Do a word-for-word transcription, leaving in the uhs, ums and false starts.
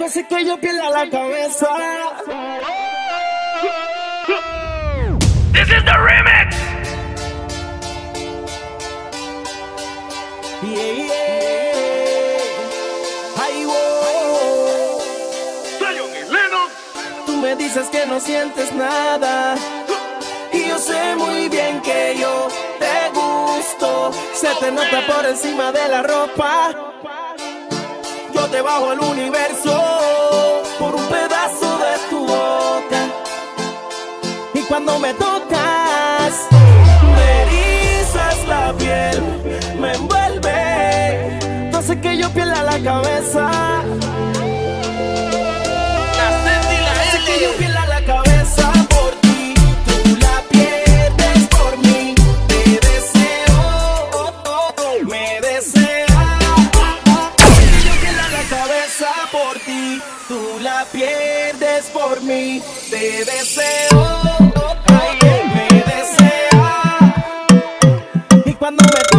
Hace que yo pierda la cabeza. This is the remix. Yeah, yeah. Ay, wow. Zion y Lennox. Tú me dices que no sientes nada y yo sé muy bien que yo te gusto. Se te nota por encima de la ropa. Yo te bajo el universo por un pedazo de tu boca. Y cuando me tocas, me erizas la piel, me envuelve. Tú haces que yo pierda la cabeza. Haces que yo pierda la cabeza por ti. Tú la pierdes por mí. Te deseo, me deseas. Por ti, tú la pierdes por mí. Te deseo, ay, me desea. Y cuando me